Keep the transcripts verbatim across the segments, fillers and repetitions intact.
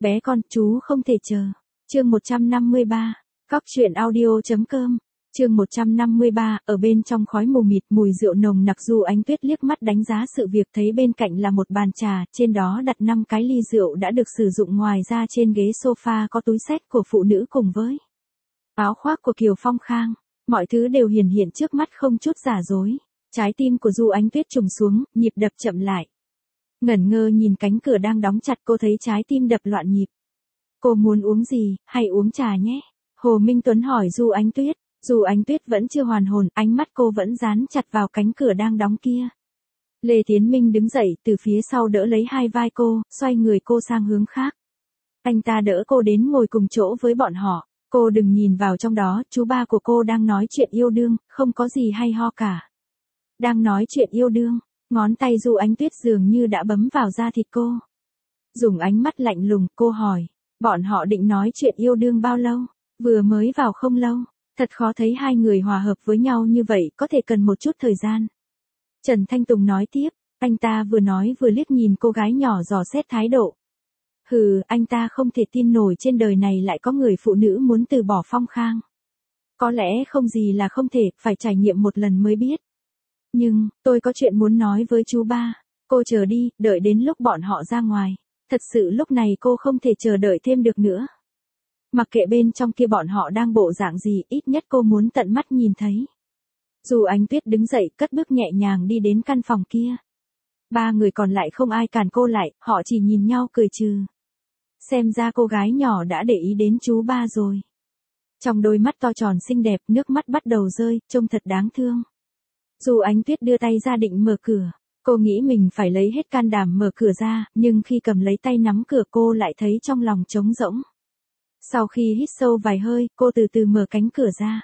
Bé con, chú không thể chờ. Chương một trăm năm mươi ba. Cóc truyện audio.com. Chương một trăm năm mươi ba, ở bên trong khói mù mịt mùi rượu nồng nặc, Du Ánh Tuyết liếc mắt đánh giá sự việc, thấy bên cạnh là một bàn trà, trên đó đặt năm cái ly rượu đã được sử dụng, ngoài ra trên ghế sofa có túi xách của phụ nữ cùng với áo khoác của Kiều Phong Khang. Mọi thứ đều hiển hiện trước mắt không chút giả dối. Trái tim của Du Ánh Tuyết trùng xuống, nhịp đập chậm lại. Ngẩn ngơ nhìn cánh cửa đang đóng chặt, cô thấy trái tim đập loạn nhịp. Cô muốn uống gì, hay uống trà nhé? Hồ Minh Tuấn hỏi Du Ánh Tuyết. Du Ánh Tuyết vẫn chưa hoàn hồn, ánh mắt cô vẫn dán chặt vào cánh cửa đang đóng kia. Lê Tiến Minh đứng dậy từ phía sau đỡ lấy hai vai cô, xoay người cô sang hướng khác. Anh ta đỡ cô đến ngồi cùng chỗ với bọn họ. Cô đừng nhìn vào trong đó, chú ba của cô đang nói chuyện yêu đương, không có gì hay ho cả. Đang nói chuyện yêu đương, ngón tay Du Ánh Tuyết dường như đã bấm vào da thịt cô. Dùng ánh mắt lạnh lùng, cô hỏi, bọn họ định nói chuyện yêu đương bao lâu? Vừa mới vào không lâu. Thật khó thấy hai người hòa hợp với nhau như vậy, có thể cần một chút thời gian. Trần Thanh Tùng nói tiếp, anh ta vừa nói vừa liếc nhìn cô gái nhỏ dò xét thái độ. Hừ, anh ta không thể tin nổi trên đời này lại có người phụ nữ muốn từ bỏ Phong Khang. Có lẽ không gì là không thể, phải trải nghiệm một lần mới biết. Nhưng, tôi có chuyện muốn nói với chú ba. Cô chờ đi, đợi đến lúc bọn họ ra ngoài. Thật sự lúc này cô không thể chờ đợi thêm được nữa. Mặc kệ bên trong kia bọn họ đang bộ dạng gì, ít nhất cô muốn tận mắt nhìn thấy. Du Ánh Tuyết đứng dậy, cất bước nhẹ nhàng đi đến căn phòng kia. Ba người còn lại không ai cản cô lại, họ chỉ nhìn nhau cười trừ. Xem ra cô gái nhỏ đã để ý đến chú ba rồi. Trong đôi mắt to tròn xinh đẹp, nước mắt bắt đầu rơi, trông thật đáng thương. Du Ánh Tuyết đưa tay ra định mở cửa. Cô nghĩ mình phải lấy hết can đảm mở cửa ra, nhưng khi cầm lấy tay nắm cửa cô lại thấy trong lòng trống rỗng. Sau khi hít sâu vài hơi, cô từ từ mở cánh cửa ra.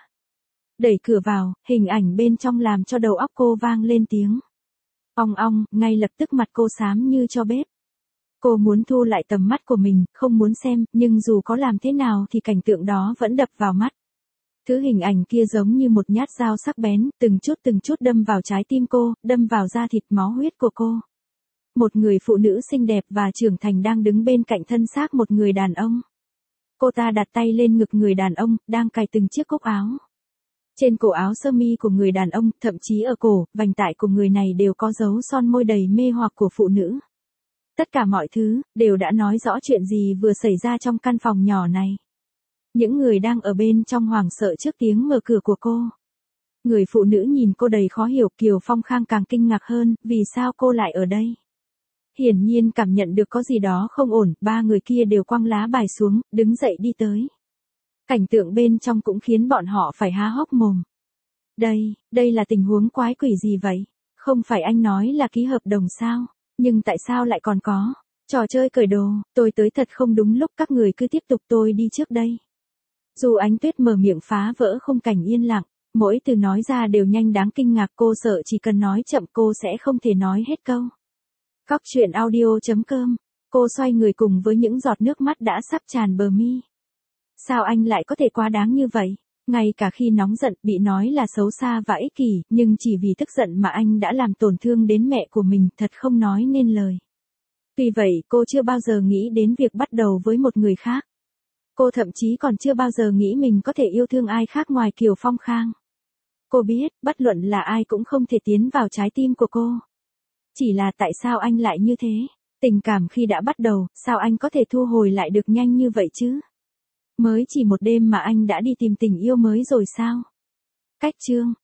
Đẩy cửa vào, hình ảnh bên trong làm cho đầu óc cô vang lên tiếng ong ong, ngay lập tức mặt cô xám như tro bếp. Cô muốn thu lại tầm mắt của mình, không muốn xem, nhưng dù có làm thế nào thì cảnh tượng đó vẫn đập vào mắt. Thứ hình ảnh kia giống như một nhát dao sắc bén, từng chút từng chút đâm vào trái tim cô, đâm vào da thịt máu huyết của cô. Một người phụ nữ xinh đẹp và trưởng thành đang đứng bên cạnh thân xác một người đàn ông. Cô ta đặt tay lên ngực người đàn ông, đang cài từng chiếc cúc áo. Trên cổ áo sơ mi của người đàn ông, thậm chí ở cổ, vành tai của người này đều có dấu son môi đầy mê hoặc của phụ nữ. Tất cả mọi thứ, đều đã nói rõ chuyện gì vừa xảy ra trong căn phòng nhỏ này. Những người đang ở bên trong hoảng sợ trước tiếng mở cửa của cô. Người phụ nữ nhìn cô đầy khó hiểu, Kiều Phong Khang càng kinh ngạc hơn, vì sao cô lại ở đây? Hiển nhiên cảm nhận được có gì đó không ổn, ba người kia đều quăng lá bài xuống, đứng dậy đi tới. Cảnh tượng bên trong cũng khiến bọn họ phải há hốc mồm. Đây, đây là tình huống quái quỷ gì vậy? Không phải anh nói là ký hợp đồng sao? Nhưng tại sao lại còn có trò chơi cởi đồ? Tôi tới thật không đúng lúc, các người cứ tiếp tục, tôi đi trước đây. Du Ánh Tuyết mở miệng phá vỡ khung cảnh yên lặng, mỗi từ nói ra đều nhanh đáng kinh ngạc, cô sợ chỉ cần nói chậm cô sẽ không thể nói hết câu. Cóc truyện audio.com. Cô xoay người cùng với những giọt nước mắt đã sắp tràn bờ mi. Sao anh lại có thể quá đáng như vậy? Ngay cả khi nóng giận, bị nói là xấu xa và ích kỷ, nhưng chỉ vì tức giận mà anh đã làm tổn thương đến mẹ của mình, thật không nói nên lời. Tuy vậy, cô chưa bao giờ nghĩ đến việc bắt đầu với một người khác. Cô thậm chí còn chưa bao giờ nghĩ mình có thể yêu thương ai khác ngoài Kiều Phong Khang. Cô biết, bất luận là ai cũng không thể tiến vào trái tim của cô. Chỉ là tại sao anh lại như thế? Tình cảm khi đã bắt đầu, sao anh có thể thu hồi lại được nhanh như vậy chứ? Mới chỉ một đêm mà anh đã đi tìm tình yêu mới rồi sao? Cách chương